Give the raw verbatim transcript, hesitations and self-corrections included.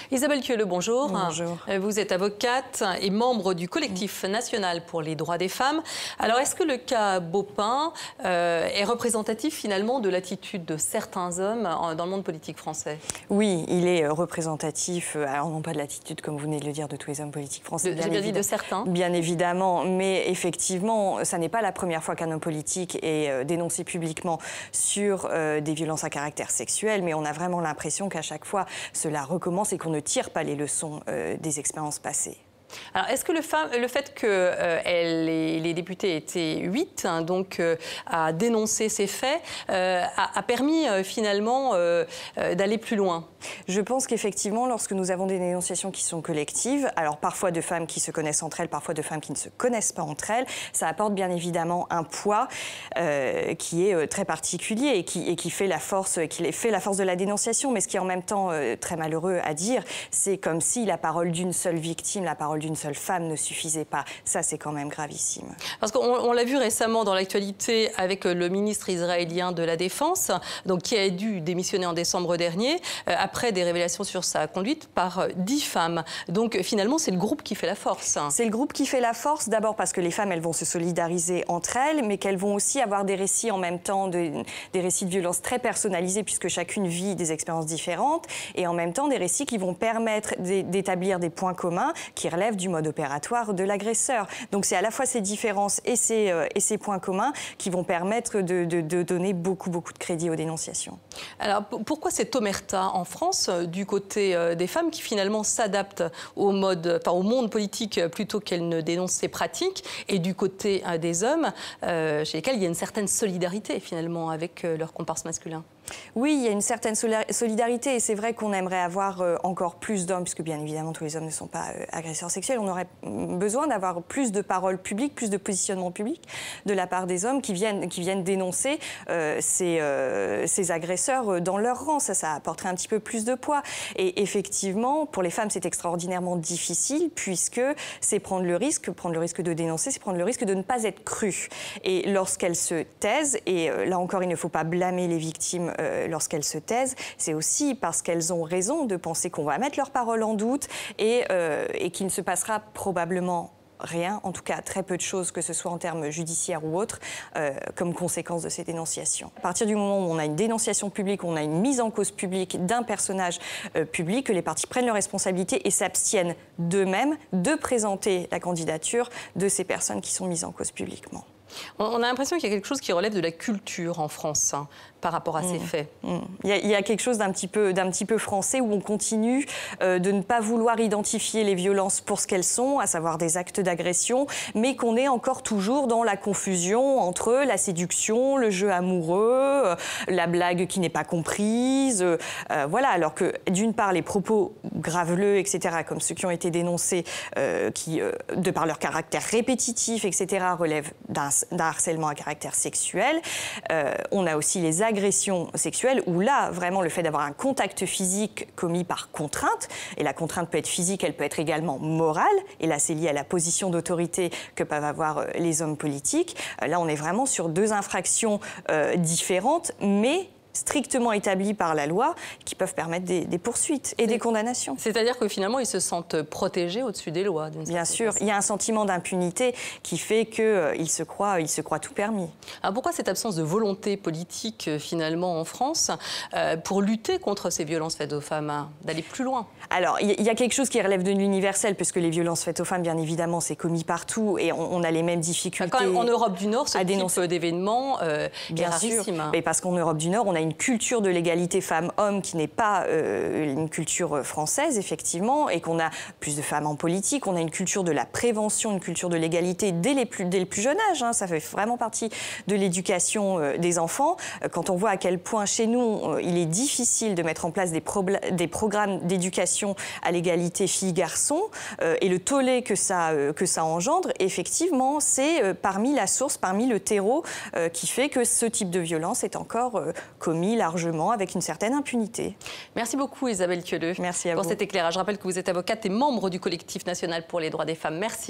Isabelle Queuleux, bonjour. Bonjour. Vous êtes avocate et membre du collectif national pour les droits des femmes. Alors, est-ce que le cas Baupin euh, est représentatif finalement de l'attitude de certains hommes dans le monde politique français? Oui, il est représentatif, alors non pas de l'attitude, comme vous venez de le dire, de tous les hommes politiques français. J'ai bien dit de certains. Bien évidemment, mais effectivement, ça n'est pas la première fois qu'un homme politique est euh, dénoncé publiquement sur euh, des violences à caractère sexuel, mais on a vraiment l'impression qu'à chaque fois, cela recommence et qu'on ne tire pas les leçons euh, des expériences passées. Alors, est-ce que le, le fait que euh, elle, les, les députés étaient huit, hein, donc euh, à dénoncer ces faits, euh, a, a permis euh, finalement euh, euh, d'aller plus loin? Je pense qu'effectivement, lorsque nous avons des dénonciations qui sont collectives, alors parfois de femmes qui se connaissent entre elles, parfois de femmes qui ne se connaissent pas entre elles, ça apporte bien évidemment un poids euh, qui est euh, très particulier et qui, et qui fait la force, qui fait la force de la dénonciation. Mais ce qui est en même temps euh, très malheureux à dire, c'est comme si la parole d'une seule victime, la parole d'une seule femme ne suffisait pas. Ça, c'est quand même gravissime. Parce qu'on on l'a vu récemment dans l'actualité avec le ministre israélien de la Défense, donc qui a dû démissionner en décembre dernier, euh, après des révélations sur sa conduite par dix femmes. Donc finalement, c'est le groupe qui fait la force. C'est le groupe qui fait la force, d'abord parce que les femmes, elles vont se solidariser entre elles, mais qu'elles vont aussi avoir des récits en même temps, de, des récits de violence très personnalisés, puisque chacune vit des expériences différentes, et en même temps des récits qui vont permettre d'établir des points communs qui relèvent du mode opératoire de l'agresseur. Donc c'est à la fois ces différences et ces, euh, et ces points communs qui vont permettre de, de, de donner beaucoup, beaucoup de crédit aux dénonciations. Alors pourquoi cette omerta en France du côté euh, des femmes qui finalement s'adaptent au, mode, enfin, au monde politique plutôt qu'elles ne dénoncent ces pratiques, et du côté euh, des hommes euh, chez lesquels il y a une certaine solidarité finalement avec euh, leurs comparses masculins? Oui, il y a une certaine solidarité et c'est vrai qu'on aimerait avoir euh, encore plus d'hommes, puisque bien évidemment tous les hommes ne sont pas euh, agresseurs sexuels. On aurait besoin d'avoir plus de paroles publiques, plus de positionnement public de la part des hommes qui viennent, qui viennent dénoncer euh, ces, euh, ces agresseurs dans leur rang. Ça, ça apporterait un petit peu plus de poids. Et effectivement, pour les femmes, c'est extraordinairement difficile puisque c'est prendre le risque, prendre le risque de dénoncer, c'est prendre le risque de ne pas être crues. Et lorsqu'elles se taisent, et euh, là encore, il ne faut pas blâmer les victimes Euh, lorsqu'elles se taisent, c'est aussi parce qu'elles ont raison de penser qu'on va mettre leurs paroles en doute et, euh, et qu'il ne se passera probablement rien, en tout cas très peu de choses, que ce soit en termes judiciaires ou autres, euh, comme conséquence de ces dénonciations. À partir du moment où on a une dénonciation publique, on a une mise en cause publique d'un personnage euh, public, que les partis prennent leurs responsabilités et s'abstiennent d'eux-mêmes de présenter la candidature de ces personnes qui sont mises en cause publiquement. On a l'impression qu'il y a quelque chose qui relève de la culture en France hein, par rapport à mmh. ces faits. Mmh. Il, y a, il y a quelque chose d'un petit peu, d'un petit peu français où on continue euh, de ne pas vouloir identifier les violences pour ce qu'elles sont, à savoir des actes d'agression, mais qu'on est encore toujours dans la confusion entre la séduction, le jeu amoureux, euh, la blague qui n'est pas comprise. Euh, voilà, alors que d'une part, les propos graveleux, et cetera, comme ceux qui ont été dénoncés, euh, qui, euh, de par leur caractère répétitif, et cetera, relèvent d'un d'un harcèlement à caractère sexuel. Euh, on a aussi les agressions sexuelles où là, vraiment, le fait d'avoir un contact physique commis par contrainte, et la contrainte peut être physique, elle peut être également morale, et là, c'est lié à la position d'autorité que peuvent avoir les hommes politiques. Euh, là, on est vraiment sur deux infractions euh, différentes, mais strictement établies par la loi, qui peuvent permettre des, des poursuites et des condamnations. C'est-à-dire que finalement, ils se sentent protégés au-dessus des lois. Bien sûr, il y a un sentiment d'impunité qui fait qu'ils euh, se croient, ils se croient tout permis. Alors pourquoi cette absence de volonté politique, euh, finalement, en France, euh, pour lutter contre ces violences faites aux femmes, hein, d'aller plus loin? Alors, il y a quelque chose qui relève de l'universel, puisque les violences faites aux femmes, bien évidemment, c'est commis partout et on, on a les mêmes difficultés. Quand même, en Europe du Nord, ce à type d'événement euh, est rarissime. Mais parce qu'en Europe du Nord, on a une culture de l'égalité femmes-hommes qui n'est pas euh, une culture française, effectivement, et qu'on a plus de femmes en politique, on a une culture de la prévention, une culture de l'égalité dès, les plus, dès le plus jeune âge. Hein, ça fait vraiment partie de l'éducation euh, des enfants. Quand on voit à quel point, chez nous, euh, il est difficile de mettre en place des, des programmes d'éducation à l'égalité filles-garçons, euh, et le tollé que ça, euh, que ça engendre, effectivement, c'est euh, parmi la source, parmi le terreau euh, qui fait que ce type de violence est encore euh, commis largement avec une certaine impunité. Merci beaucoup Isabelle Queuleux. Merci à pour vous. cet éclairage. Je rappelle que vous êtes avocate et membre du collectif national pour les droits des femmes. Merci.